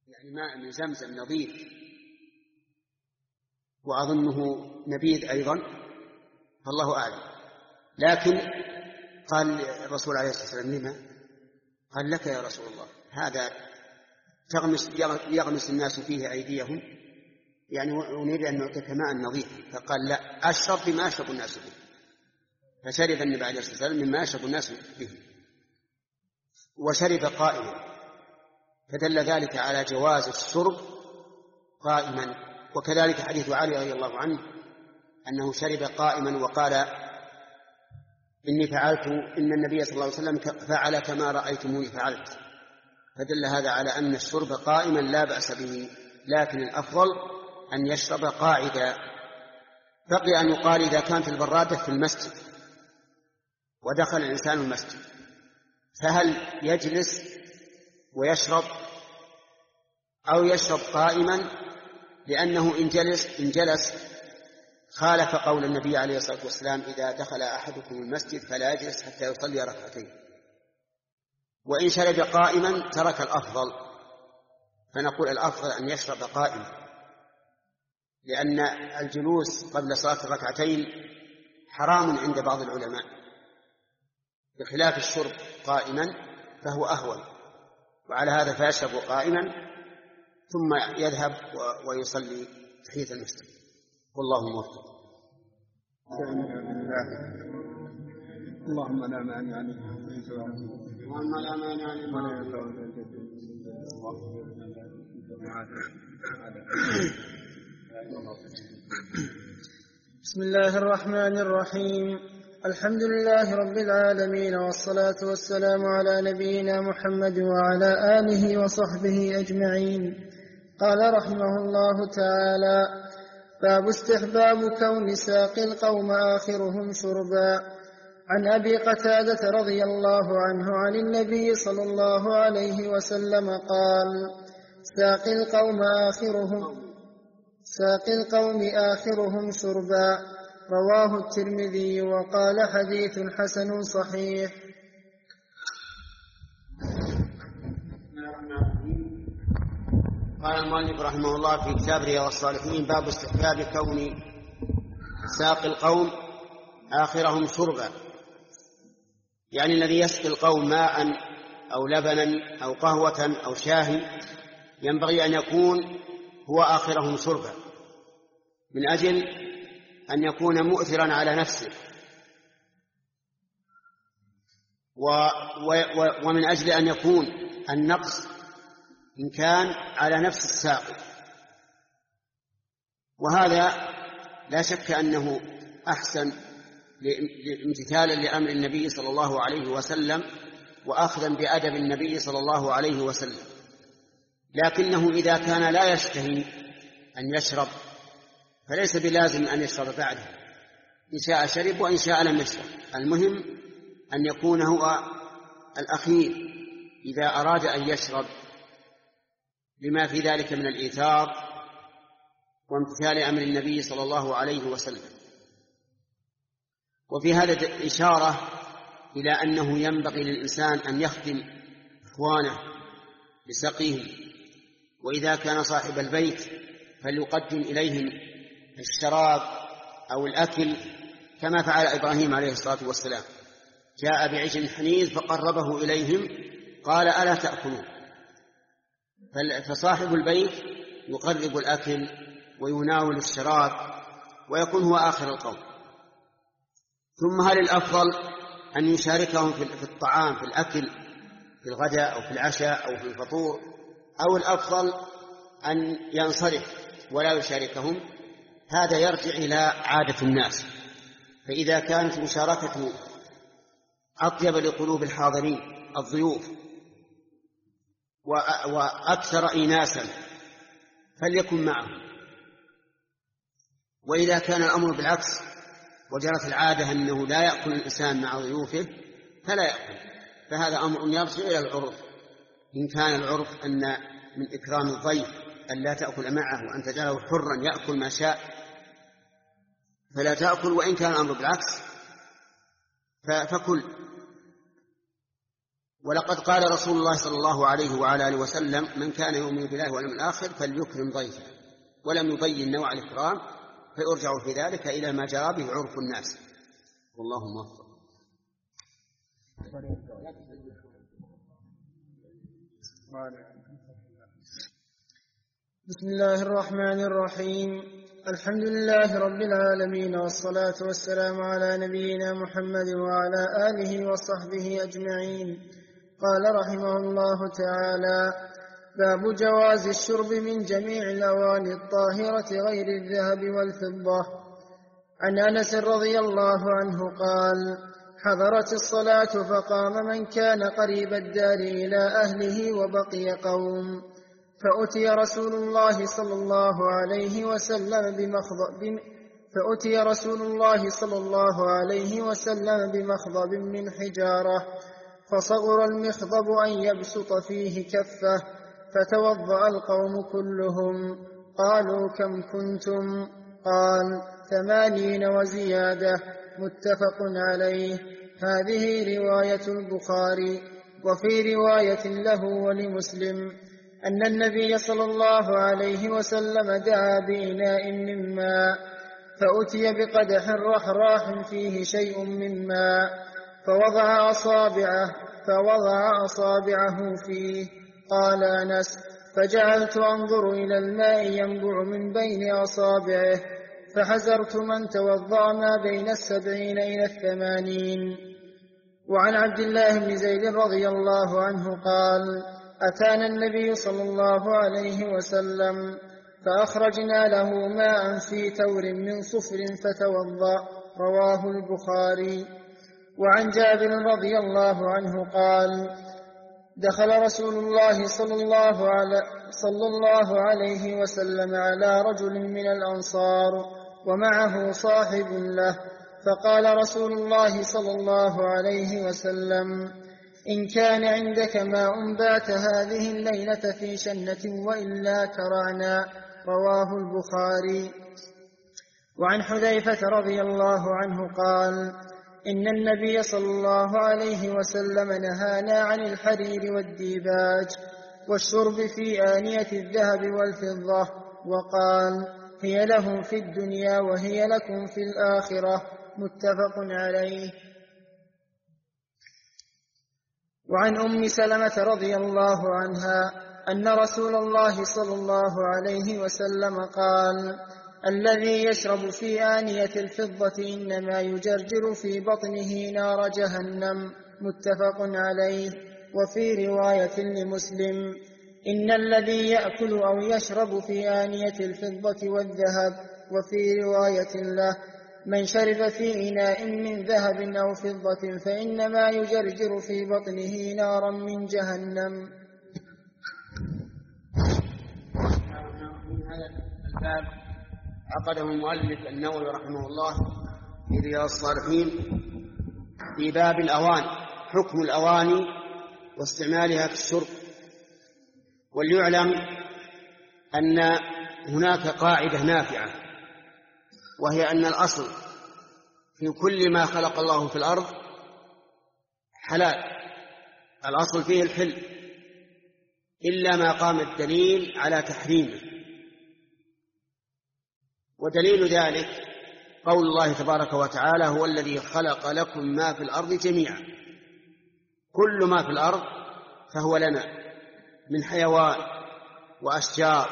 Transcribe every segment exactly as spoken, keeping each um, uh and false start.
يعني ماء من زمزم نظيف، وأظنه نبيذ أيضا، فالله أعلم. لكن قال الرسول عليه الصلاة والسلام لما؟ قال لك يا رسول الله هذا تغمس يغمس الناس فيه أيديهم، يعني أريد أن نعطيك ماء نظيف. فقال لا، أشرب بما يشرب الناس به. فشرب النبي عليه الصلاة والسلام مما يشرب الناس به، وشرب قائما، فدل ذلك على جواز الشرب قائما. وكذلك حديث علي رضي الله عنه أنه شرب قائما وقال إني فعلت إن النبي صلى الله عليه وسلم فعل كما رأيتموني فعلت، فدل هذا على أن الشرب قائما لا بأس به، لكن الأفضل أن يشرب قاعدا. بقي أن يقال إذا كانت البرادة في المسجد ودخل الإنسان المسجد فهل يجلس ويشرب أو يشرب قائما؟ لأنه إن جلس, إن جلس خالف قول النبي عليه الصلاة والسلام إذا دخل أحدكم المسجد فلا يجلس حتى يصلي ركعتين. وإن شرب قائما ترك الأفضل، فنقول الأفضل أن يشرب قائما، لأن الجلوس قبل صلاة الركعتين حرام عند بعض العلماء، بخلاف الشرب قائما فهو أهون. وعلى هذا فيشرب قائما ثم يذهب ويصلي تحية المسجد، والله موفق. اللهم لا مانع لما اللهم لا مانع لما بسم الله الرحمن الرحيم. الحمد لله رب العالمين، والصلاة والسلام على نبينا محمد وعلى آله وصحبه أجمعين. قال رحمه الله تعالى: باب استحباب كون ساقي القوم آخرهم شربا. عن أبي قتادة رضي الله عنه عن النبي صلى الله عليه وسلم قال: ساقي القوم آخرهم ساقي القوم آخرهم شربا. رواه الترمذي وقال حديث حسن صحيح. قال المؤلف رحمه الله في كتاب رياض الصالحين: باب استحباب كون ساقي القوم آخرهم شربا، يعني الذي يسقي القوم ماء أو لبنا أو قهوة أو شاهي ينبغي أن يكون هو آخرهم شربا، من أجل أن يكون مؤثرا على نفسه، و و ومن أجل أن يكون النقص إن كان على نفس الساقي. وهذا لا شك أنه أحسن امتثالا لأمر النبي صلى الله عليه وسلم وأخذا بأدب النبي صلى الله عليه وسلم. لكنه إذا كان لا يشتهي أن يشرب فليس بلازم أن يشرب بعده، إن شاء شرب وإن شاء لم يشرب. المهم أن يكون هو الأخير إذا أراد أن يشرب، لما في ذلك من الإيثار وامتثال أمر النبي صلى الله عليه وسلم. وفي هذا إشارة إلى أنه ينبغي للإنسان أن يخدم إخوانه بسقيهم، وإذا كان صاحب البيت فليقدم إليهم الشراب أو الأكل كما فعل إبراهيم عليه الصلاة والسلام، جاء بعجل حنيذ فقربه إليهم قال: ألا تأكلون؟ فصاحب البيت يقرب الأكل ويناول الشراب ويكون هو آخر القوم. ثم هل الأفضل أن يشاركهم في الطعام، في الأكل، في الغداء أو في العشاء أو في الفطور، أو الأفضل أن ينصرف ولا يشاركهم؟ هذا يرجع إلى عادة الناس. فإذا كانت مشاركته أطيب لقلوب الحاضرين الضيوف وأكثر إيناسا فليكن معهم. وإذا كان الأمر بالعكس وجرت العادة أنه لا يأكل الإنسان مع ضيوفه فلا يأكل، فهذا أمر يرجع إلى العرف. إن كان العرف أن من إكرام الضيف أن لا تأكل معه وأن تجعله حرا يأكل ما شاء فلا تأكل، وإن كان الأمر بالعكس فكل. ولقد قال رسول الله صلى الله عليه وعلى آله وسلم: من كان يؤمن بالله واليوم الآخر فليكرم ضيفه، ولم يبين نوع الإكرام، فيرجع في ذلك إلى ما جرى به عرف الناس، والله موفق. بسم الله الرحمن الرحيم. الحمد لله رب العالمين، والصلاة والسلام على نبينا محمد وعلى آله وصحبه أجمعين. قال رحمه الله تعالى: باب جواز الشرب من جميع الأواني الطاهرة غير الذهب والفضة. عن أنس رضي الله عنه قال: حضرت الصلاة فقام من كان قريب الدار إلى أهله وبقي قوم، فأتي رسول الله صلى الله عليه وسلم بمخضب فأتي رسول الله صلى الله عليه وسلم بمخضب من حجارة، فصغر المخضب أن يبسط فيه كفه، فتوضأ القوم كلهم. قالوا: كم كنتم؟ قال: ثمانين وزيادة، متفق عليه. هذه رواية البخاري. وفي رواية له ولمسلم أن النبي صلى الله عليه وسلم دعا بإناء من ماء، فأتي بقدح رحراح فيه شيء من ماء، فوضع أصابعه فوضع أصابعه فيه. قال أنس: فجعلت أنظر إلى الماء ينبع من بين أصابعه، فحزرت من توضأ ما بين السبعين إلى الثمانين. وعن عبد الله بن زيد رضي الله عنه قال: أتانا النبي صلى الله عليه وسلم فأخرجنا له ماء في تور من صفر فتوضأ. رواه البخاري. وعن جابر رضي الله عنه قال: دخل رسول الله صلى الله, على صلى الله عليه وسلم على رجل من الأنصار ومعه صاحب له، فقال رسول الله صلى الله عليه وسلم: إن كان عندك ماء بات هذه الليلة في شنة، وإلا كرعنا. رواه البخاري. وعن حذيفة رضي الله عنه قال: إن النبي صلى الله عليه وسلم نهانا عن الحرير والديباج والشرب في آنية الذهب والفضة، وقال: هي لهم في الدنيا وهي لكم في الآخرة. متفق عليه. وعن أم سلمة رضي الله عنها أن رسول الله صلى الله عليه وسلم قال: الذي يشرب في آنية الفضة إنما يجرجر في بطنه نار جهنم. متفق عليه. وفي رواية لمسلم: إن الذي يأكل أو يشرب في آنية الفضة والذهب. وفي رواية له: من شرب في إناء من ذهب أو فضة فإنما يجرجر في بطنه نارا من جهنم. الباب عقده المؤلف النووي رحمه الله في رياض الصالحين في باب الأواني، حكم الأواني واستعمالها في الشرب. وليعلم أن هناك قاعدة نافعة، وهي أن الأصل في كل ما خلق الله في الأرض حلال، الأصل فيه الحل، إلا ما قام الدليل على تحريمه. ودليل ذلك قول الله تبارك وتعالى: هو الذي خلق لكم ما في الأرض جميعا. كل ما في الأرض فهو لنا من حيوان وأشجار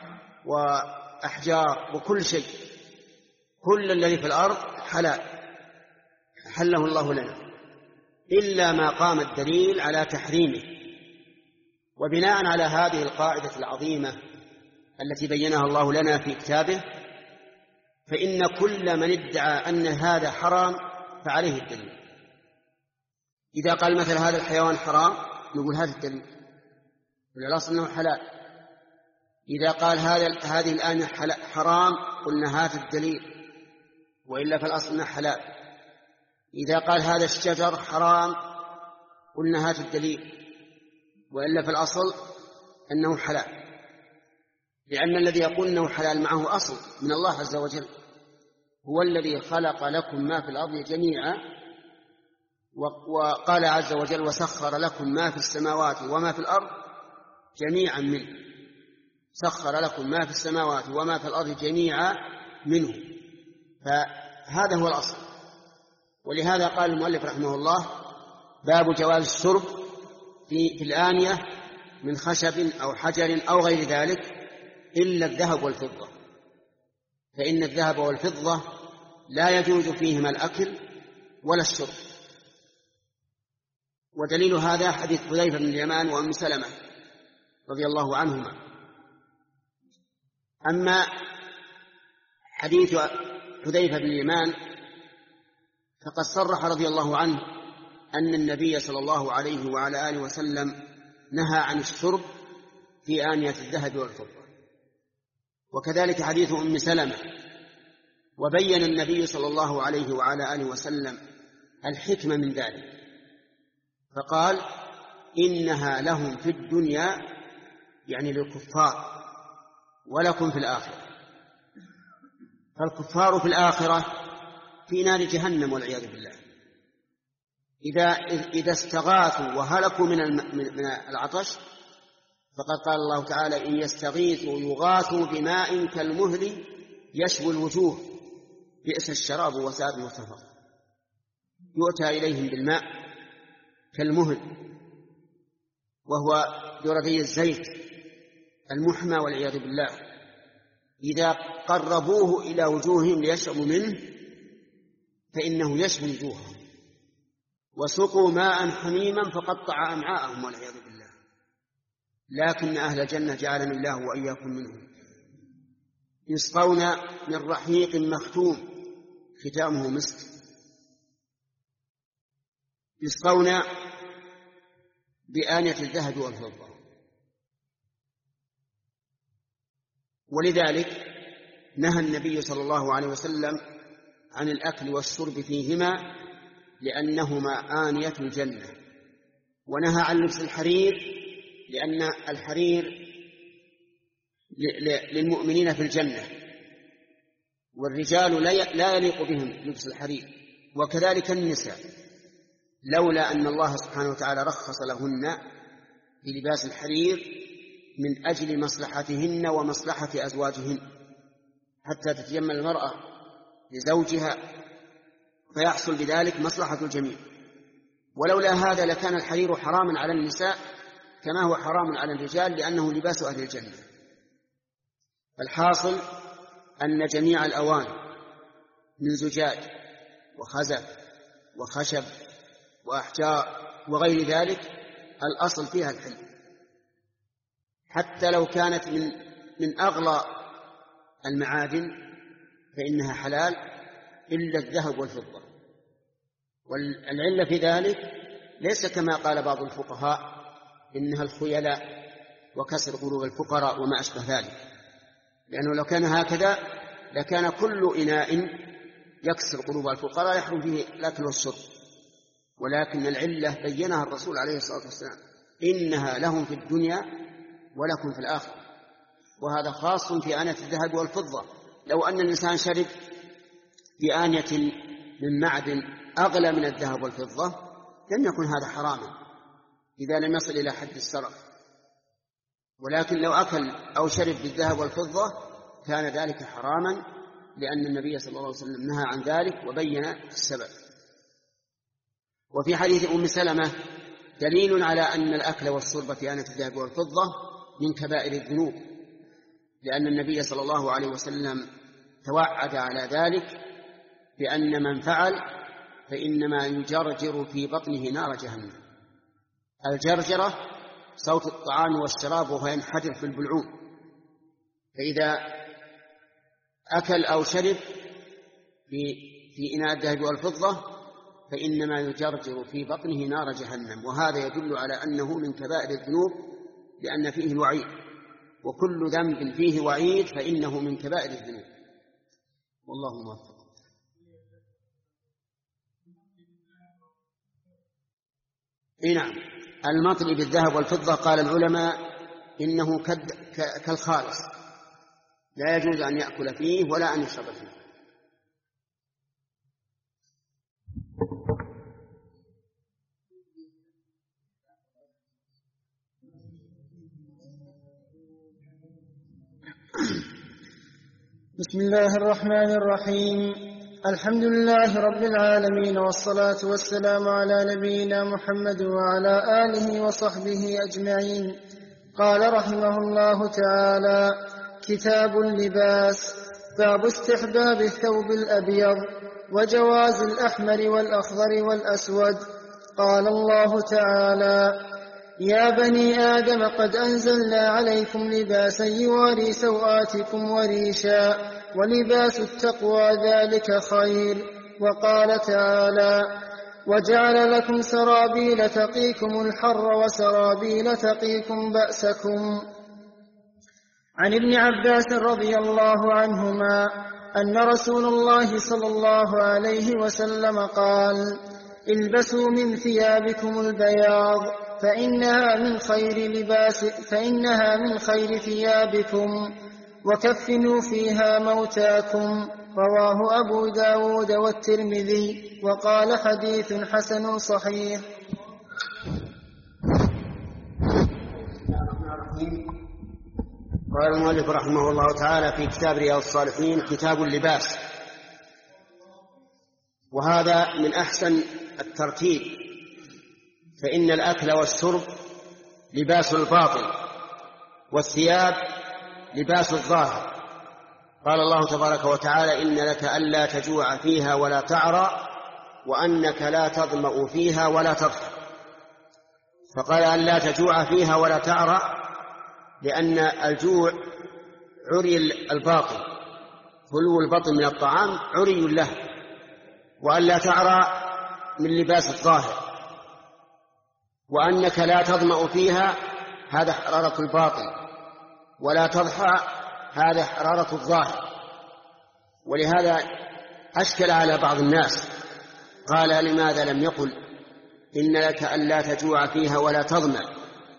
وأحجار وكل شيء، كل الذي في الأرض حلال حله الله لنا، إلا ما قام الدليل على تحريمه. وبناء على هذه القاعدة العظيمة التي بينها الله لنا في كتابه، فإن كل من ادعى أن هذا حرام فعليه الدليل. إذا قال مثل هذا الحيوان حرام نقول هذا الدليل، والأصل أنه حلال. إذا قال هذا هذه الآن حرام قلنا هذا الدليل، وإلا فالأصل أنه حلال. إذا قال هذا الشجر حرام قلنا هذا الدليل، وإلا فالأصل أنه حلال، لأن الذي يقول أنه حلال معه أصل من الله عز وجل. هو الذي خلق لكم ما في الأرض جميعا، وقال عز وجل وسخر لكم ما في السماوات وما في الأرض جميعا منه، سخر لكم ما في السماوات وما في الأرض جميعا منه، فهذا هو الأصل. ولهذا قال المؤلف رحمه الله باب جواز الشرب في, في الآنية من خشب أو حجر أو غير ذلك إلا الذهب والفضة، فإن الذهب والفضة لا يجوز فيهما الأكل ولا الشرب. ودليل هذا حديث حذيفة بن اليمان وأم سلمة رضي الله عنهما. أما حديث حذيفة بن اليمان فقد صرح رضي الله عنه أن النبي صلى الله عليه وعلى آله وسلم نهى عن الشرب في آنية الذهب والفضة. وكذلك حديث أم سلمة، وبين النبي صلى الله عليه وعلى آله وسلم الحكمة من ذلك، فقال إنها لهم في الدنيا، يعني للكفار، ولكم في الآخرة. فالكفار في الآخرة في نار جهنم والعياذ بالله، إذا, إذا استغاثوا وهلكوا من, من العطش، فقد قال الله تعالى إن يستغيثوا يغاثوا بماء كالمهل يشوي الوجوه بئس الشراب وساءت مرتفق. يؤتى إليهم بالماء كالمهل وهو جردي الزيت المحمى والعياذ بالله، إذا قربوه إلى وجوههم ليشربوا منه فإنه يشوي وجوههم، وسقوا ماء حميما فقطع أمعاءهم والعياذ بالله. لكن أهل الجنة جعلنا الله وإياكم منهم يسقون من رحيق مختوم ختامه مسك، يسقون بآنية الذهب والفضة. ولذلك نهى النبي صلى الله عليه وسلم عن الأكل والشرب فيهما لأنهما آنية الجنة، ونهى عن لبس الحرير لأن الحرير للمؤمنين في الجنة، والرجال لا يليق بهم لبس الحرير، وكذلك النساء، لولا أن الله سبحانه وتعالى رخص لهن في لباس الحرير من أجل مصلحتهن ومصلحة أزواجهن، حتى تتيمم المرأة لزوجها فيحصل بذلك مصلحة الجميع. ولولا هذا لكان الحرير حراما على النساء كما هو حرام على الرجال لأنه لباس أهل الجنة. الحاصل أن جميع الأواني من زجاج وخزف وخشب وأحجار وغير ذلك الأصل فيها الحل، حتى لو كانت من من أغلى المعادن فإنها حلال إلا الذهب والفضة. والعلة في ذلك ليس كما قال بعض الفقهاء إنها الخيلاء وكسر قلوب الفقراء وما أشبه ذلك، لأنه لو كان هكذا لكان كل إناء يكسر قلوب الفقراء يحرم فيه الأكل والشرب. ولكن العلة بينها الرسول عليه الصلاة والسلام إنها لهم في الدنيا ولكم في الآخرة، وهذا خاص في آنية الذهب والفضة. لو أن الإنسان شرب في آنية من معدن أغلى من الذهب والفضة لم يكن هذا حراما إذا لم يصل إلى حد السرقة، ولكن لو أكل أو شرب بالذهب والفضة كان ذلك حراما، لأن النبي صلى الله عليه وسلم نهى عن ذلك وبين السبب. وفي حديث أم سلمة دليل على أن الأكل والشرب في آنية الذهب والفضة من كبائر الذنوب، لأن النبي صلى الله عليه وسلم توعد على ذلك بأن من فعل فإنما يجرجر في بطنه نار جهنم. الجرجرة صوت الطعام والشراب وهو ينحدر في البلعوم، فإذا أكل أو شرب في في إناء الذهب والفضة فإنما يجرجر في بطنه نار جهنم. وهذا يدل على أنه من كبائر الذنوب لأن فيه الوعيد، وكل ذنب فيه وعيد فإنه من كبائر الذنوب. والله موفق. إيه نعم، المطلي بالذهب والفضة قال العلماء إنه كالخالص لا يجوز أن يأكل فيه ولا أن يشرب فيه. بسم الله الرحمن الرحيم. الحمد لله رب العالمين، والصلاة والسلام على نبينا محمد وعلى آله وصحبه أجمعين. قال رحمه الله تعالى: كتاب اللباس. باب استحباب الثوب الأبيض وجواز الأحمر والأخضر والأسود. قال الله تعالى: يا بني آدم قد أنزلنا عليكم لباسا يواري سوآتكم وريشا ولباس التقوى ذلك خير. وقال تعالى: وجعل لكم سرابيل تقيكم الحر وسرابيل تقيكم بأسكم. عن ابن عباس رضي الله عنهما أن رسول الله صلى الله عليه وسلم قال: البسوا من ثيابكم البياض فإنها من خير لباس فإنها من خير ثيابكم، وكفنوا فيها موتاكم. رواه أبو داود والترمذي، وقال حديث حسن صحيح. قال المؤلف رحمه الله تعالى في كتاب رياض الصالحين: كتاب اللباس. وهذا من أحسن الترتيب، فإن الأكل والشرب لباس الباطن، والثياب لباس الظاهر. قال الله تبارك وتعالى: إن لك ألا تجوع فيها ولا تعرى وأنك لا تظمأ فيها ولا تضحى. فقال ألا تجوع فيها ولا تعرى لأن الجوع عري الباطن، خلو البطن من الطعام عري له، وألا تعرى من لباس الظاهر، وأنك لا تظمأ فيها هذا حرارة الباطن، ولا تضحى هذا حرارة الظاهر. ولهذا أشكل على بعض الناس، قال: لماذا لم يقل إن لك ألا تجوع فيها ولا تظمأ،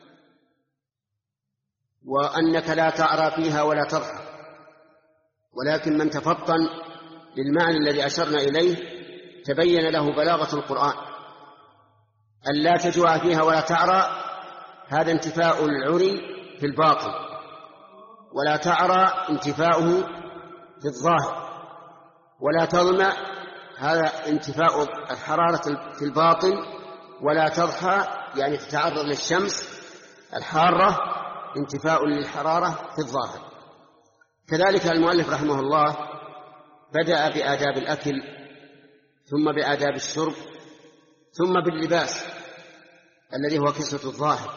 وأنك لا تعرى فيها ولا تضحى؟ ولكن من تفطن للمعنى الذي أشرنا إليه تبين له بلاغة القرآن. ألا تجوع فيها ولا تعرى هذا انتفاء العري في الباطن، ولا تعرى انتفاؤه في الظاهر، ولا تظمأ هذا انتفاء الحرارة في الباطن، ولا تضحى يعني تتعرض للشمس الحارة انتفاء للحرارة في الظاهر. كذلك المؤلف رحمه الله بدأ بآداب الأكل، ثم بآداب الشرب، ثم باللباس الذي هو كسوة الظاهر.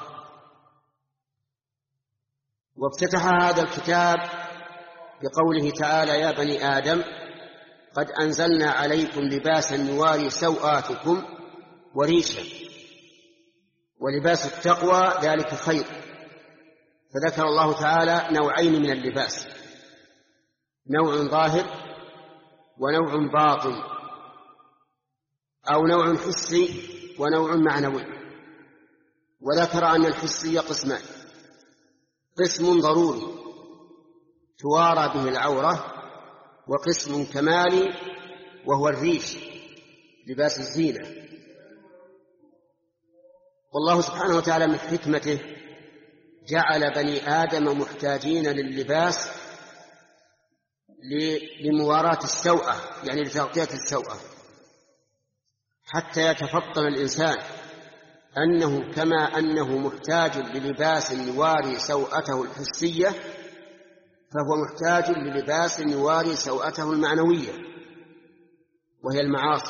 وافتتح هذا الكتاب بقوله تعالى: يا بني آدم قد أنزلنا عليكم لباسا يواري سوآتكم وريشا ولباس التقوى ذلك خير. فذكر الله تعالى نوعين من اللباس: نوع ظاهر ونوع باطن، أو نوع حسي ونوع معنوي. وذكر أن الحسي قسمان: قسم ضروري توارى به العورة، وقسم كمالي وهو الريش لباس الزينة. والله سبحانه وتعالى من حكمته جعل بني آدم محتاجين لللباس لمواراة السوءة، يعني لتغطية السوءة، حتى يتفطن الإنسان أنه كما أنه محتاج للباس يواري سوءته الحسية، فهو محتاج للباس يواري سوءته المعنوية وهي المعاصي.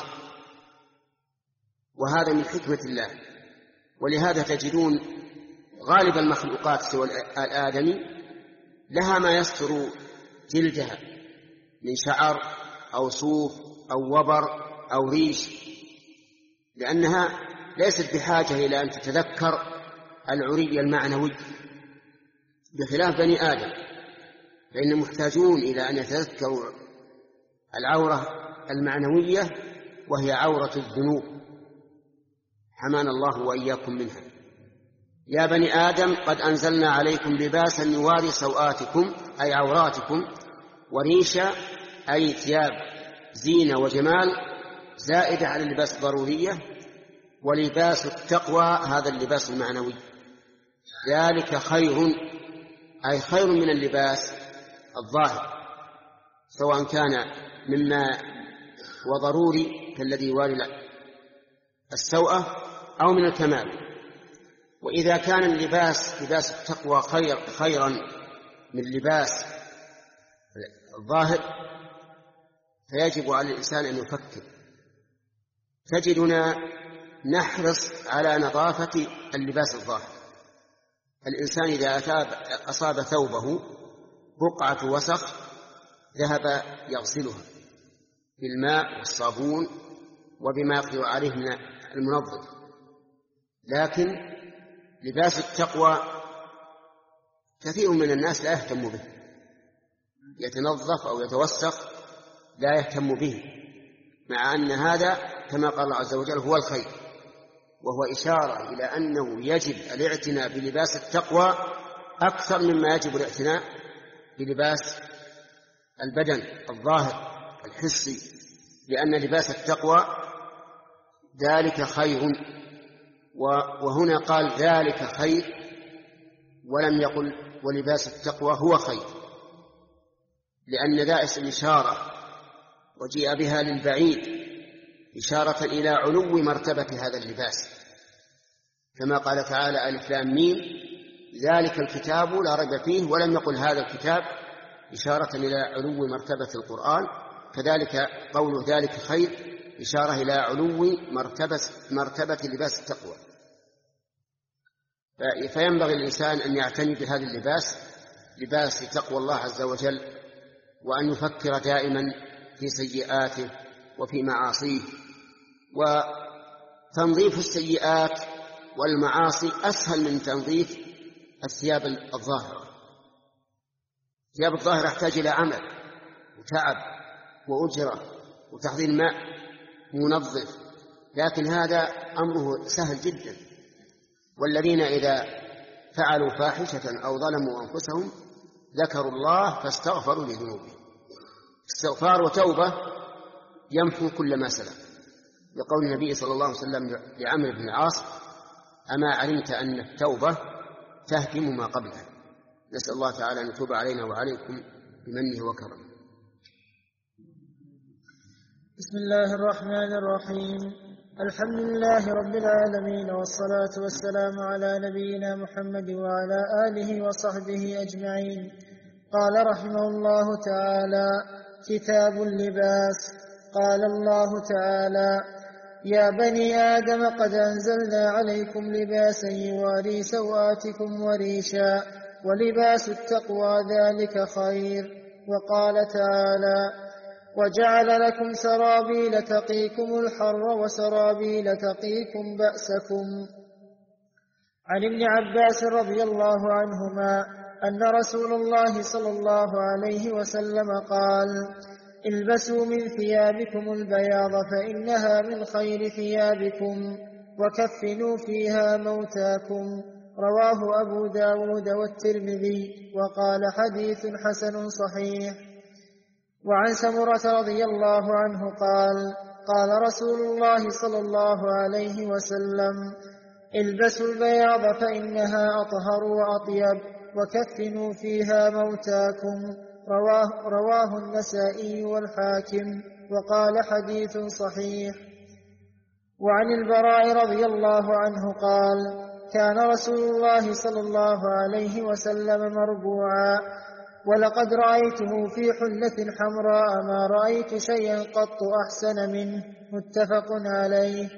وهذا من حكمة الله. ولهذا تجدون غالب المخلوقات سوى الآدمي لها ما يستر جلدها من شعر أو صوف أو وبر أو ريش، لأنها ليست بحاجة إلى أن تتذكر العري المعنوي، بخلاف بني آدم فإنهم محتاجون إلى أن يتذكروا العورة المعنوية وهي عورة الذنوب، حمانا الله وإياكم منها. يا بني آدم قد أنزلنا عليكم لباسا يواري سوآتكم أي عوراتكم، وريشا أي ثياب زينة وجمال زائدة على اللباس الضرورية، ولباس التقوى هذا اللباس المعنوي. ذلك خير أي خير من اللباس الظاهر. سواء كان مما هو ضروري كالذي يواري السوءة أو من الكمال. وإذا كان اللباس لباس التقوى خير خيرا من لباس الظاهر فيجب على الإنسان أن يفكر. تجدنا نحرص على نظافة اللباس الظاهر. الإنسان إذا أصاب ثوبه بقعة وسخ ذهب يغسلها بالماء والصابون وبما يقدر عليه من المنظف. لكن لباس التقوى كثير من الناس لا يهتم به، يتنظف أو يتوسخ لا يهتم به، مع أن هذا كما قال الله عز وجل هو الخير، وهو إشارة إلى أنه يجب الاعتناء بلباس التقوى أكثر مما يجب الاعتناء بلباس البدن الظاهر الحسي، لأن لباس التقوى ذلك خير. وهنا قال ذلك خير ولم يقل ولباس التقوى هو خير، لأن ذا اسم إشارة وجيء بها للبعيد إشارة إلى علو مرتبة هذا اللباس، كما قال تعالى ألف لام ميم ذلك الكتاب لا ريب فيه، ولم يقل هذا الكتاب إشارة إلى علو مرتبة القرآن. كذلك قول ذلك خير إشارة إلى علو مرتبة, مرتبة لباس التقوى. فينبغي الإنسان أن يعتني بهذا اللباس، لباس تقوى الله عز وجل، وأن يفكر دائما في سيئاته وفي معاصيه. وتنظيف السيئات والمعاصي أسهل من تنظيف الثياب الظاهرة. الثياب الظاهرة يحتاج إلى عمل وتعب وأجرة وتحضير ماء منظف، لكن هذا أمره سهل جدا. والذين إذا فعلوا فاحشة أو ظلموا أنفسهم ذكروا الله فاستغفروا لذنوبهم. استغفار وتوبة يمحو كل ما سلف، لقول النبي صلى الله عليه وسلم لعمرو بن العاص أما علمت أن التوبة تهدم ما قبلها. نسأل الله تعالى أن يتوب علينا وعليكم بمنه وكرمه. بسم الله الرحمن الرحيم. الحمد لله رب العالمين، والصلاة والسلام على نبينا محمد وعلى آله وصحبه أجمعين. قال رحمه الله تعالى: كتاب اللباس. قال الله تعالى: يا بني آدم قد أنزلنا عليكم لباسا يواري سوآتكم وريشا ولباس التقوى ذلك خير. وقال تعالى: وجعل لكم سرابيل تقيكم الحر وسرابيل تقيكم بأسكم. عن ابن عباس رضي الله عنهما أن رسول الله صلى الله عليه وسلم قال: البسوا من ثيابكم البياض فإنها من خير ثيابكم، وكفنوا فيها موتاكم. رواه أبو داود والترمذي، وقال حديث حسن صحيح. وعن سمرة رضي الله عنه قال: قال رسول الله صلى الله عليه وسلم: البسوا البياض فإنها أطهر وأطيب، وكفنوا فيها موتاكم. رواه, رواه النسائي والحاكم، وقال حديث صحيح. وعن البراء رضي الله عنه قال: كان رسول الله صلى الله عليه وسلم مربوعا، ولقد رأيته في حلة حمراء ما رأيت شيئا قط أحسن منه. متفق عليه.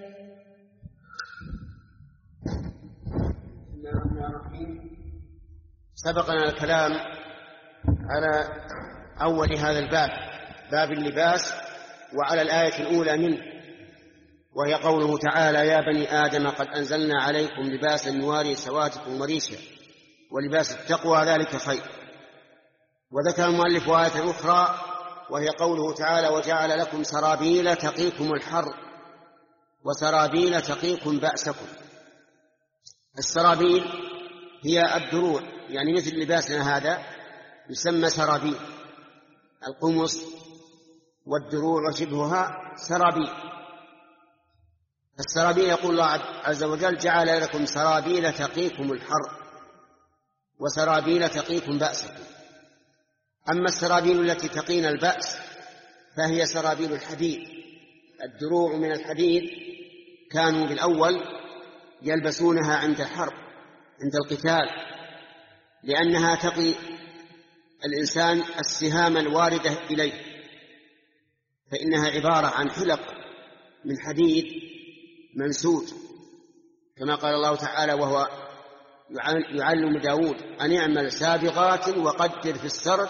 سبقنا الكلام على أول هذا الباب، باب اللباس، وعلى الآية الأولى منه، وهي قوله تعالى: يا بني آدم قد أنزلنا عليكم لباسا يواري سواتكم وريشا ولباس التقوى ذلك خير. وذكر المؤلف آية أخرى وهي قوله تعالى: وجعل لكم سرابيل تقيكم الحر وسرابيل تقيكم بأسكم. السرابيل هي الدروع، يعني مثل لباسنا هذا يسمى سرابيل، القمص والدروع وشبهها سرابيل. السرابيل يقول الله عز وجل: جعل لكم سرابيل تقيكم الحر وسرابيل تقيكم بأسكم. أما السرابيل التي تقينا البأس فهي سرابيل الحديد. الدروع من الحديد كانوا بالأول يلبسونها عند الحرب عند القتال، لأنها تقي الإنسان السهام الواردة إليه، فإنها عبارة عن حلق من حديد منسوج، كما قال الله تعالى وهو يعلم داود أن يعمل سابغات وقدر في السرد.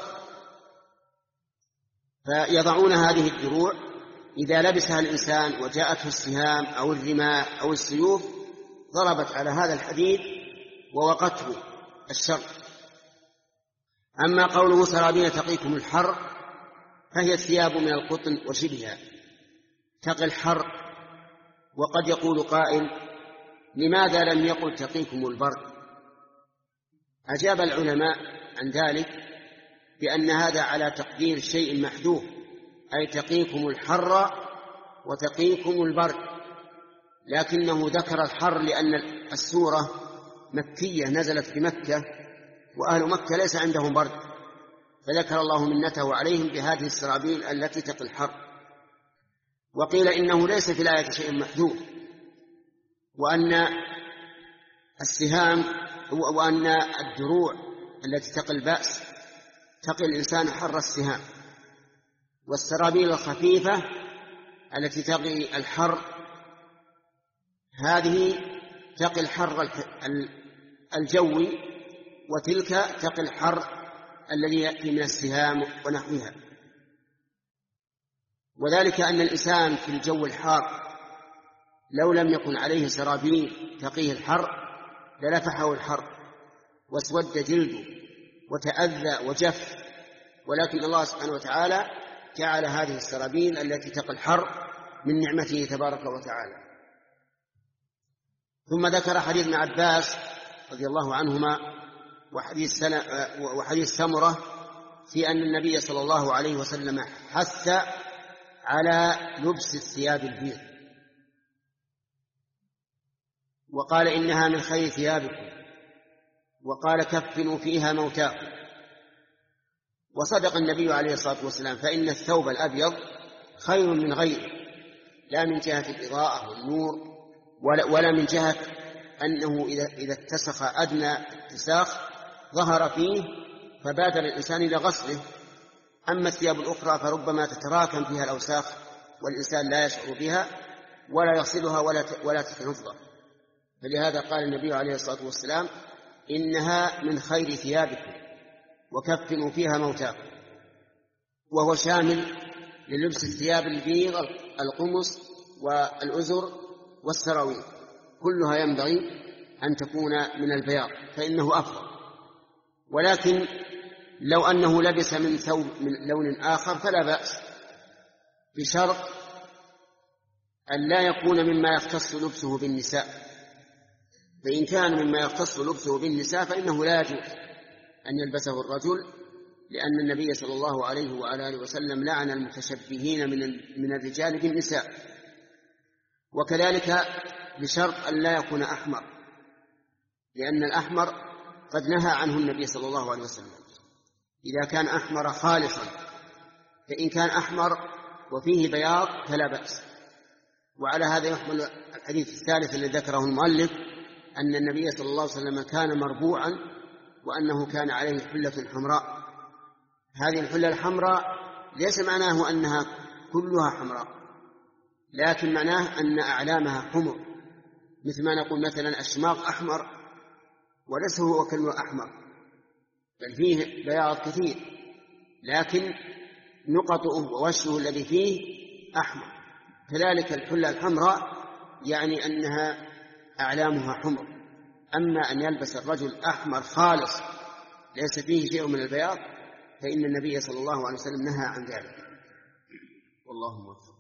فيضعون هذه الدروع إذا لبسها الإنسان وجاءته السهام أو الرماح أو السيوف ضربت على هذا الحديد ووقته الشر. أما قوله سرابيل تقيكم الحر فهي الثياب من القطن وشبهها تقي الحر. وقد يقول قائل لماذا لم يقل تقيكم البرد؟ أجاب العلماء عن ذلك بأن هذا على تقدير شيء محذوف، أي تقيكم الحر وتقيكم البرد، لكنه ذكر الحر لأن السورة مكية نزلت في مكة وأهل مكة ليس عندهم برد، فذكر الله منته عليهم بهذه السرابيل التي تقي الحر. وقيل إنه ليس في الآية شيء محذوف، وأن السهام وأن الدروع التي تقي البأس تقي الإنسان حر السهام، والسرابيل الخفيفة التي تقي الحر هذه تقي الحر الجوي، وتلك تقي الحر الذي يأتي من السهام ونحوها. وذلك أن الإنسان في الجو الحار لو لم يكن عليه سرابيل تقيه الحر للفحه الحر واسود جلده وتأذى وجف، ولكن الله سبحانه وتعالى جعل هذه السرابيل التي تقي الحر من نعمته تبارك وتعالى. ثم ذكر حديث ابن عباس رضي الله عنهما وحديث, وحديث سمرة في أن النبي صلى الله عليه وسلم حث على لبس الثياب البيض، وقال إنها من خير ثيابكم، وقال كفنوا فيها موتاكم. وصدق النبي عليه الصلاة والسلام، فإن الثوب الأبيض خير من غيره، لا من جهة الإضاءة والنور ولا من جهة أنه إذا اتسخ أدنى اتساخ ظهر فيه فبادر الإنسان إلى غسله. أما الثياب الأخرى فربما تتراكم فيها الأوساخ والإنسان لا يشعر بها ولا يغسلها ولا ولا تتنظف. فلهذا قال النبي عليه الصلاة والسلام إنها من خير ثيابكم وكفنوا فيها موتاكم، وهو شامل للبس الثياب البيض القمص والأزر والسراويل، كلها ينبغي أن تكون من البياض فإنه أفضل. ولكن لو أنه لبس من ثوب من لون آخر فلا بأس، بشرط أن لا يكون مما يختص لبسه بالنساء، فإن كان مما يختص لبسه بالنساء فإنه لا يجوز أن يلبسه الرجل، لأن النبي صلى الله عليه وآله وسلم لعن المتشبهين من من الرجال بالنساء. وكذلك بشرط أن لا يكون أحمر، لأن الأحمر قد نهى عنه النبي صلى الله عليه وسلم إذا كان أحمر خالصا، فإن كان أحمر وفيه بياض فلا بأس. وعلى هذا يحمل الحديث الثالث الذي ذكره المؤلف أن النبي صلى الله عليه وسلم كان مربوعا وأنه كان عليه حلة حمراء. هذه الحلة الحمراء ليس معناه أنها كلها حمراء، لكن معناه أن أعلامها حمر، مثل ما نقول مثلا الشماغ أحمر وليس هو كله أحمر، بل فيه بياض كثير، لكن نقطه ووشه الذي فيه أحمر. كذلك الحلة الحمراء يعني أنها أعلامها حمر. أما أن يلبس الرجل أحمر خالص ليس فيه شيء من البياض فإن النبي صلى الله عليه وسلم نهى عن ذلك، والله موفق.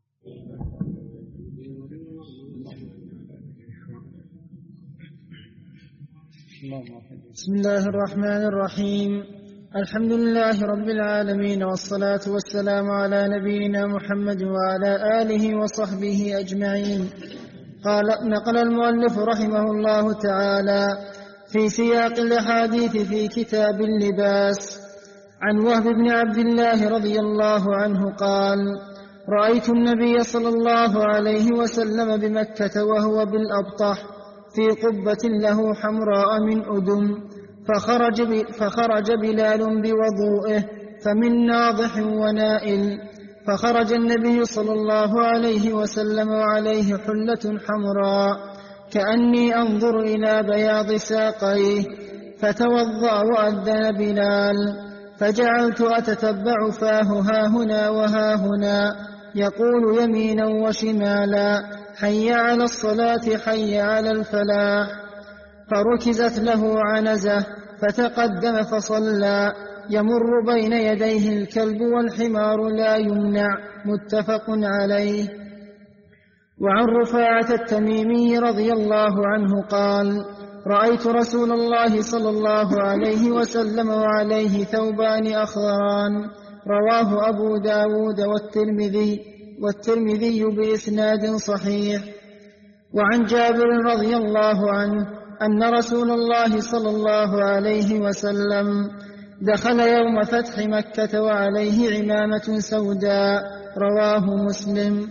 بسم الله الرحمن الرحيم. الحمد لله رب العالمين، والصلاة والسلام على نبينا محمد وعلى آله وصحبه أجمعين. قال نقل المؤلف رحمه الله تعالى في سياق الأحاديث في كتاب اللباس عن وهب بن عبد الله رضي الله عنه قال: رأيت النبي صلى الله عليه وسلم بمكة وهو بالأبطح في قبة له حمراء من أدم، فخرج, فخرج بلال بوضوئه فمن ناضح ونائل، فخرج النبي صلى الله عليه وسلم وعليه حلة حمراء كأني أنظر إلى بياض ساقيه، فتوضأ وأذن بلال، فجعلت أتتبع فاه هاهنا وهاهنا يقول يمينا وشمالا: حي على الصلاة حي على الفلاح. فركزت له عنزة فتقدم فصلى، يمر بين يديه الكلب والحمار لا يمنع، متفق عليه. وعن رفاعة التميمي رضي الله عنه قال: رأيت رسول الله صلى الله عليه وسلم وعليه ثوبان أخضران، رواه أبو داود والترمذي والترمذي بإسناد صحيح. وعن جابر رضي الله عنه أن رسول الله صلى الله عليه وسلم دخل يوم فتح مكة وعليه عمامة سوداء، رواه مسلم.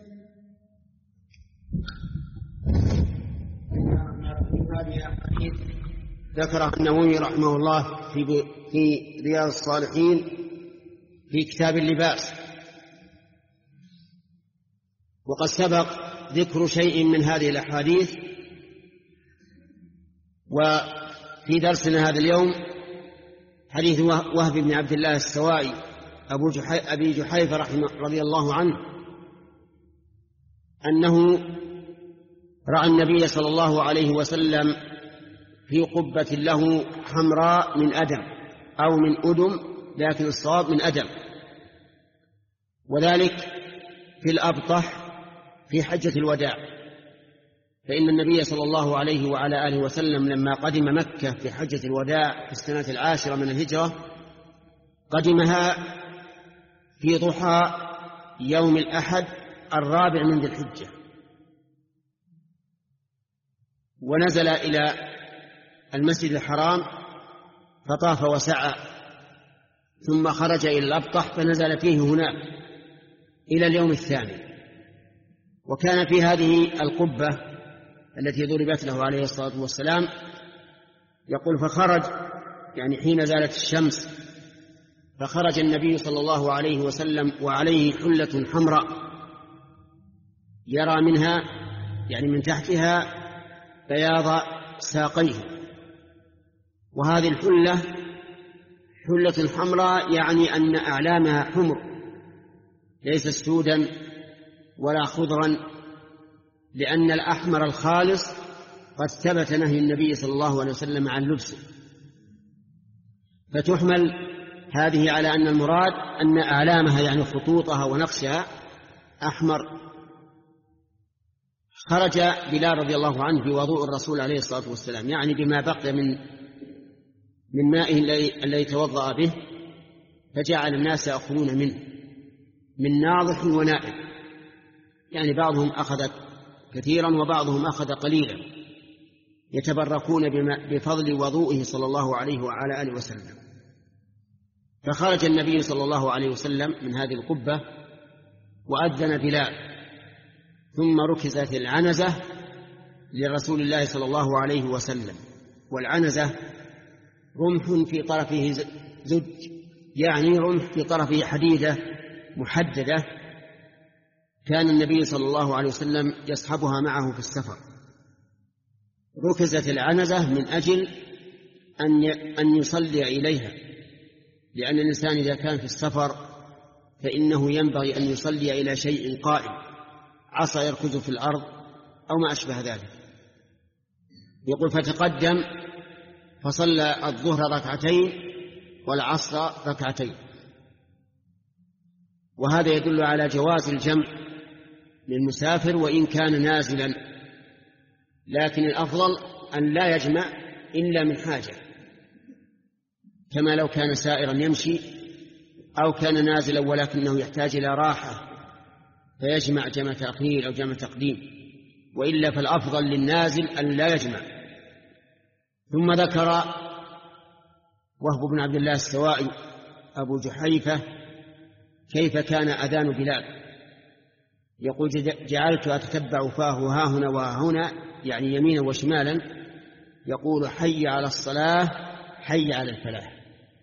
ذكر النووي رحمه الله في في رياض الصالحين في كتاب اللباس، وقد سبق ذكر شيء من هذه الأحاديث. وفي درسنا هذا اليوم حديث وهب بن عبد الله السوائي أبو جحي أبي جحيفة رحمه رضي الله عنه أنه رأى النبي صلى الله عليه وسلم في قبة له حمراء من أدم أو من أدم، لكن الصواب من أدم، وذلك في الأبطح في حجة الوداع. فإن النبي صلى الله عليه وعلى آله وسلم لما قدم مكة في حجة الوداع في السنة العاشرة من الهجرة قدمها في ضحى يوم الأحد الرابع من ذي الحجة، ونزل إلى المسجد الحرام فطاف وسعى، ثم خرج إلى الأبطح فنزل فيه هناك إلى اليوم الثاني. وكان في هذه القبة التي ضربت له عليه الصلاة والسلام يقول: فخرج يعني حين زالت الشمس، فخرج النبي صلى الله عليه وسلم وعليه حلة حمراء يرى منها يعني من تحتها بياض ساقيه. وهذه الحلة حلة حمراء يعني أن أعلامها حمر، ليس سودا ولا خضرا، لأن الأحمر الخالص قد ثبت نهي النبي صلى الله عليه وسلم عن لبسه، فتحمل هذه على أن المراد أن أعلامها يعني خطوطها ونقشها أحمر. خرج بلال رضي الله عنه بوضوء الرسول عليه الصلاة والسلام، يعني بما بقي من من مائه الذي توضأ به، فجعل الناس يأخذون منه من ناضح ونائل، يعني بعضهم أخذ كثيرا وبعضهم أخذ قليلا، يتبركون بفضل وضوئه صلى الله عليه وعلى آله وسلم. فخرج النبي صلى الله عليه وسلم من هذه القبة وأذن بلال، ثم ركزت العنزة لرسول الله صلى الله عليه وسلم. والعنزة رمح في طرفه زج، يعني رمح في طرفه حديدة محددة، كان النبي صلى الله عليه وسلم يصحبها معه في السفر. ركزت العنزة من أجل أن يصلي إليها، لأن الإنسان إذا كان في السفر فإنه ينبغي أن يصلي إلى شيء قائم، عصا يركز في الأرض أو ما أشبه ذلك. يقول: فتقدم فصلى الظهر ركعتين والعصر ركعتين. وهذا يدل على جواز الجمع للمسافر وإن كان نازلا، لكن الأفضل أن لا يجمع إلا من حاجة، كما لو كان سائرا يمشي أو كان نازلا ولكنه يحتاج إلى راحة فيجمع جمع تأخير أو جمع تقديم، وإلا فالأفضل للنازل أن لا يجمع. ثم ذكر وهب بن عبد الله السوائي أبو جحيفة كيف كان أذان بلال، يقول جعلت أتتبع فاه ها هنا وها هنا، يعني يمينا وشمالا، يقول حي على الصلاة حي على الفلاح.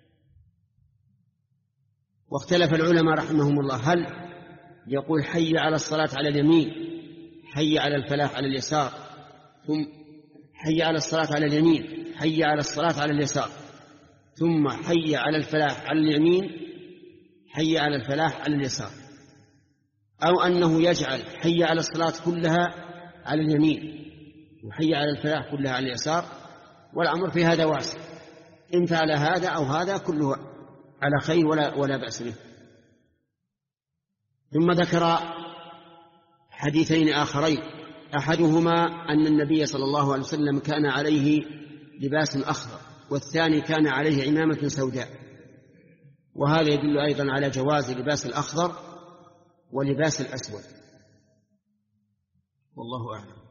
واختلف العلماء رحمهم الله، هل يقول حي على الصلاة على اليمين، حي على الفلاح على اليسار، ثم حي على الصلاة على اليمين، حي على الصلاة على اليسار، ثم حي على الفلاح على اليمين، حي على الفلاح على اليسار، أو أنه يجعل حي على الصلاة كلها على اليمين وحي على الفلاح كلها على اليسار. والأمر في هذا واسع، إن فعل هذا أو هذا كله على خير ولا, ولا بأس به. ثم ذكر حديثين آخرين، أحدهما أن النبي صلى الله عليه وسلم كان عليه لباس أخضر، والثاني كان عليه عمامة سوداء، وهذا يدل أيضا على جواز لباس الأخضر ولباس الأسود، والله أعلم.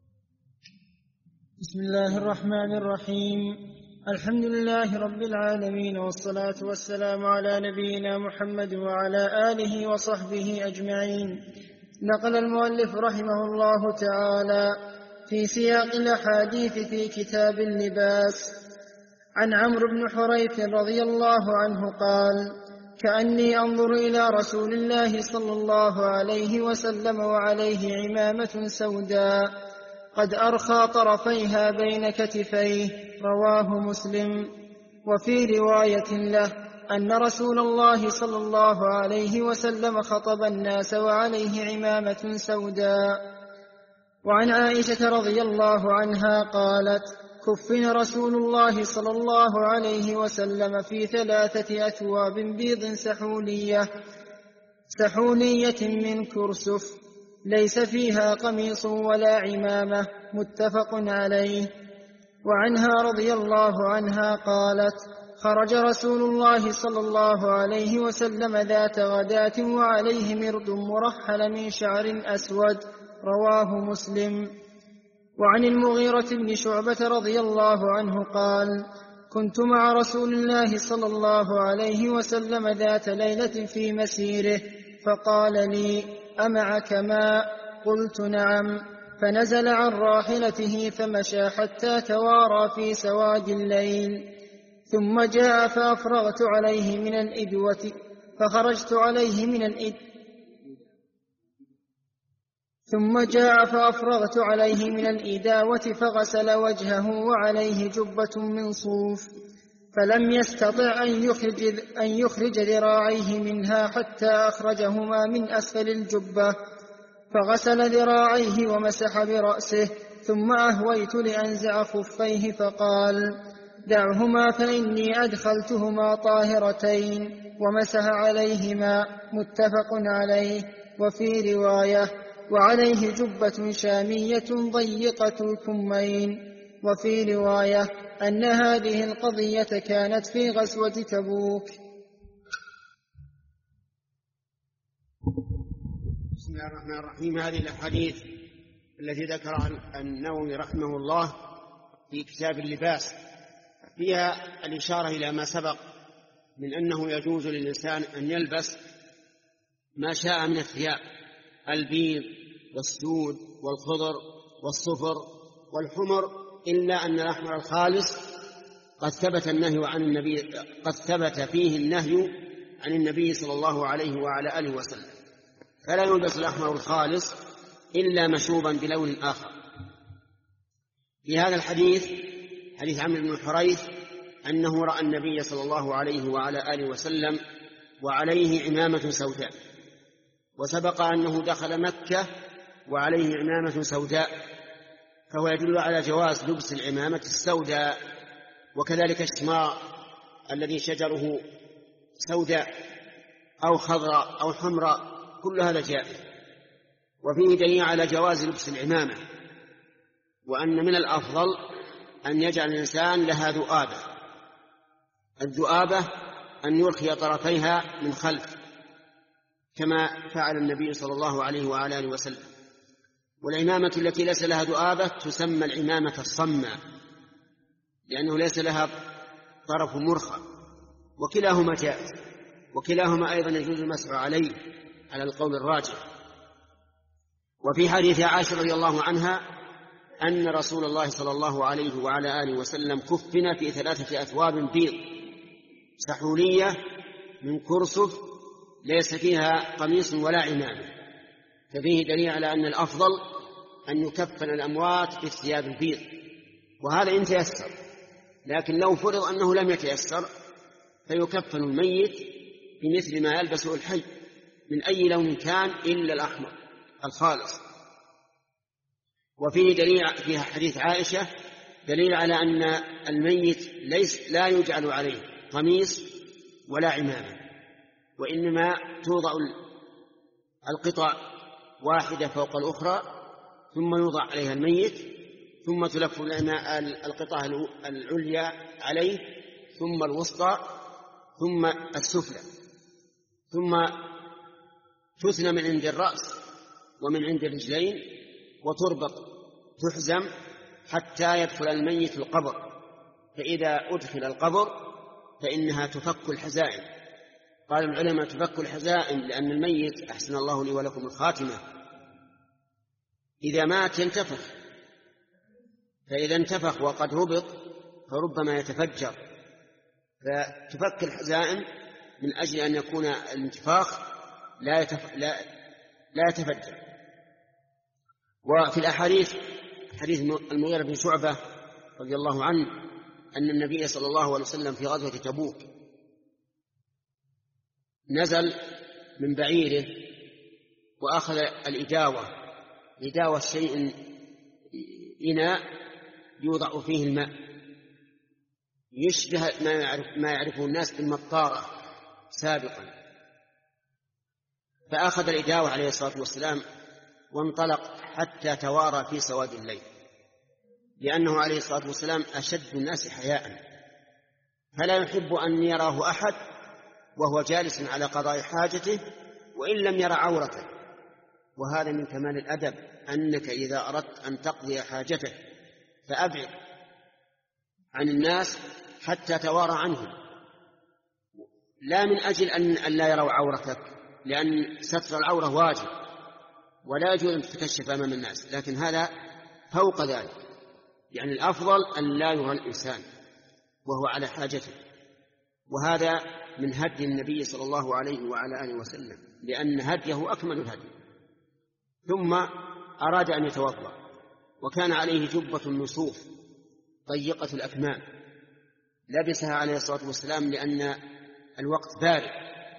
بسم الله الرحمن الرحيم. الحمد لله رب العالمين، والصلاة والسلام على نبينا محمد وعلى آله وصحبه أجمعين. نقل المؤلف رحمه الله تعالى في سياق الأحاديث في كتاب اللباس عن عمرو بن حريث رضي الله عنه قال: كأني أنظر إلى رسول الله صلى الله عليه وسلم وعليه عمامة سوداء قد أرخى طرفيها بين كتفيه، رواه مسلم. وفي رواية له أن رسول الله صلى الله عليه وسلم خطب الناس وعليه عمامة سوداء. وعن عائشة رضي الله عنها قالت: كفن رسول الله صلى الله عليه وسلم في ثلاثة أثواب بيض سحولية سحولية من كرسف ليس فيها قميص ولا عمامة، متفق عليه. وعنها رضي الله عنها قالت: خرج رسول الله صلى الله عليه وسلم ذات غداة وعليه مرد مرحل من شعر أسود، رواه مسلم. وعن المغيرة بن شعبة رضي الله عنه قال: كنت مع رسول الله صلى الله عليه وسلم ذات ليلة في مسيره، فقال لي: أمعك ماء؟ قلت: نعم. فنزل عن راحلته فمشى حتى توارى في سواد الليل، ثم جاء فأفرغت عليه من الإدوة فخرجت عليه من الإدوة ثم جاء فأفرغت عليه من الإداوة فغسل وجهه وعليه جبة من صوف، فلم يستطع أن يخرج, أن يخرج ذراعيه منها حتى أخرجهما من أسفل الجبة، فغسل ذراعيه ومسح برأسه، ثم أهويت لأنزع خفيه فقال: دعهما فإني أدخلتهما طاهرتين، ومسح عليهما، متفق عليه. وفي رواية: وعليه جبة شامية ضيقة الكمين. وفي رواية أن هذه القضية كانت في غزوة تبوك. بسم الله الرحمن الرحيم. هذه الأحاديث التي ذكر النووي رحمه الله في كتاب اللباس فيها الإشارة إلى ما سبق من أنه يجوز للإنسان أن يلبس ما شاء من الثياب، البيض والسود والخضر والصفر والحمر، إلا أن الأحمر الخالص قد ثبت النهي عن النبي قد ثبت فيه النهي عن النبي صلى الله عليه وعلى آله وسلم، فلا يلبس الأحمر الخالص إلا مشوبا بلون آخر. في هذا الحديث، حديث عمرو بن حريث، أنه رأى النبي صلى الله عليه وعلى آله وسلم وعليه عمامة سوداء، وسبق أنه دخل مكة وعليه عمامة سوداء، فهو يدل على جواز لبس العمامة السوداء. وكذلك الشمار الذي شجره سوداء أو خضراء أو حمراء، كل هذا جائز. وفيه دليل على جواز لبس العمامة، وأن من الأفضل أن يجعل الإنسان لها ذؤابة. الذؤابة أن يرخي طرفيها من خلف كما فعل النبي صلى الله عليه وعلى آله وسلم. والعمامة التي ليس لها ذؤابة تسمى العمامة الصماء، لأنه ليس لها طرف مرخى، وكلاهما جائز. وكلاهما أيضا يجوز المسح عليه على القول الراجح. وفي حديث عائشة رضي الله عنها أن رسول الله صلى الله عليه وعلى آله وسلم كفن في ثلاثة أثواب بيض سحولية من كرسف ليس فيها قميص ولا عمامة، ففيه دليل على أن الأفضل أن يكفن الأموات في الثياب البيض، وهذا إن تيسر. لكن لو فرض أنه لم يتيسر فيكفن الميت بمثل ما يلبسه الحي من أي لون كان إلا الأحمر الخالص. وفيه دليل فيها حديث عائشة دليل على أن الميت ليس لا يجعل عليه قميص ولا عمامة، وإنما توضع القطع واحدة فوق الأخرى ثم يوضع عليها الميت، ثم تلف القطعة العليا عليه، ثم الوسطى، ثم السفلى، ثم تثنى من عند الرأس ومن عند الرجلين وتربط تحزم حتى يدخل الميت القبر، فإذا أدخل القبر فإنها تفك الحزائم. قال العلماء تفك الحزائم لأن الميت أحسن الله لي ولكم الخاتمة إذا مات ينتفخ، فإذا انتفخ وقد ربط فربما يتفجر، فتفك الحزائم من أجل أن يكون الانتفاخ لا, يتف... لا... لا يتفجر. وفي الأحاديث حديث المغيرة بن شعبة رضي الله عنه أن النبي صلى الله عليه وسلم في غزوة تبوك نزل من بعيره وأخذ الإداوة، إداوة شيء إناء يوضع فيه الماء يشبه ما, يعرف ما يعرفه الناس بالمطارة سابقا، فأخذ الإداوة عليه الصلاة والسلام وانطلق حتى توارى في سواد الليل، لأنه عليه الصلاة والسلام أشد الناس حياء، فلا يحب أن يراه أحد وهو جالس على قضاء حاجته وإن لم يرى عورته. وهذا من كمال الأدب أنك إذا أردت أن تقضي حاجتك فأبعد عن الناس حتى توارى عنهم، لا من أجل أن لا يروا عورتك، لأن ستر العورة واجب ولا يجوز أن تتكشف أمام الناس، لكن هذا فوق ذلك، يعني الأفضل أن لا يرى الإنسان وهو على حاجته. وهذا من هدي النبي صلى الله عليه وعلى آله وسلم، لأن هديه أكمل الهدي. ثم أراد أن يتوضأ وكان عليه جبة نصوف ضيقة الأكمام لبسها عليه الصلاة والسلام لأن الوقت بارد،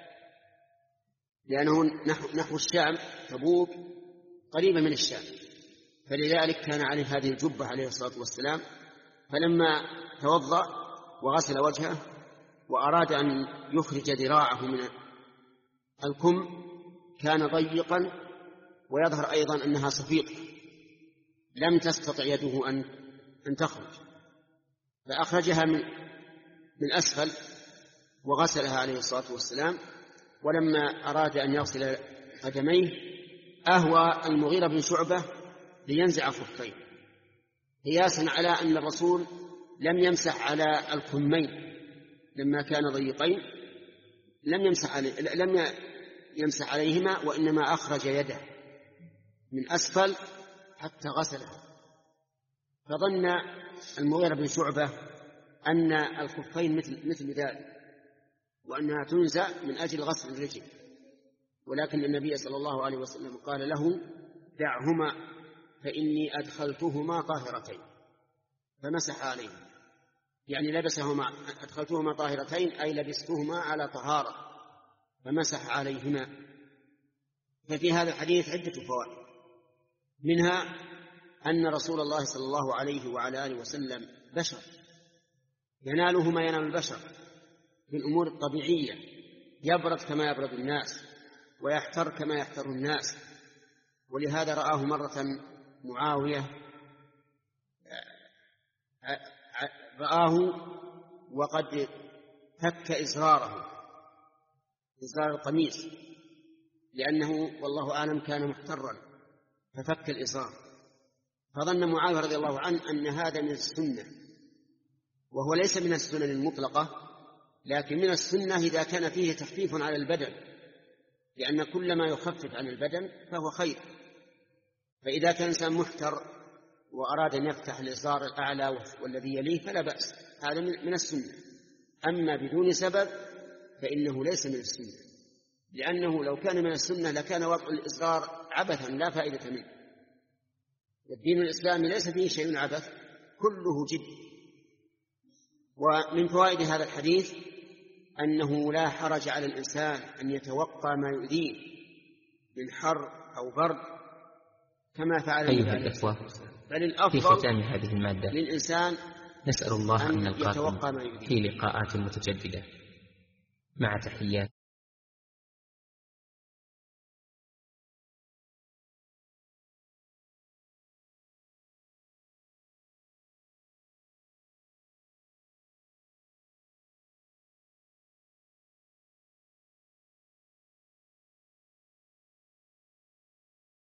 لأنه نحو الشام، تبوك قريبة من الشام، فلذلك كان عليه هذه الجبة عليه الصلاة والسلام. فلما توضأ وغسل وجهه وأراد أن يخرج ذراعه من الكم كان ضيقا ويظهر أيضا أنها صفيقة لم تستطع يده أن أن تخرج، فأخرجها من من أسفل وغسلها عليه الصلاة والسلام. ولما أراد أن يغسل قدميه أهوى المغيرة بن شعبة لينزع خفيه، قياسا على أن الرسول لم يمسح على الكمين لما كان ضيقين، لم يمسح عليه لم يمسح عليهما، وإنما أخرج يده من أسفل حتى غسلها. فظن المغيرة بن شعبة أن الخفين مثل مثل ذلك وأنها تنزع من أجل غسل الرجل، ولكن النبي صلى الله عليه وسلم قال له دعهما فإني أدخلتهما طاهرتين، فمسح عليهما، يعني لبسهما أدخلتهما طاهرتين أي لبستهما على طهارة فمسح عليهما. ففي هذا الحديث عدة فوائد، منها أن رسول الله صلى الله عليه وعلى آله وسلم بشر يناله ما ينال البشر في الأمور الطبيعية، يبرد كما يبرد الناس ويحتر كما يحتر الناس. ولهذا رآه مرة معاوية رآه وقد فك إزراره إزرار القميص، لأنه والله أعلم كان محترا ففك الإزرار، فظن معاوية رضي الله عنه أن هذا من السنة، وهو ليس من السنن المطلقة، لكن من السنة إذا كان فيه تخفيف على البدن، لأن كل ما يخفف عن البدن فهو خير. فإذا كان إنسان محتر وأراد أن يفتح الإزار الأعلى والذي يليه فلا بأس، هذا من السنة. أما بدون سبب فإنه ليس من السنة، لأنه لو كان من السنة لكان وضع الإزار عبثا لا فائدة منه. الدين الإسلامي ليس فيه شيء عبث، كله جد. ومن فوائد هذا الحديث أنه لا حرج على الإنسان أن يتوقى ما يؤذيه من حر أو برد كما فعل أيها الإخوة، في ختام هذه المادة للإنسان نسأل الله أن يتوقى نلقاكم ما يؤذيه في لقاءات متجددة، مع تحيات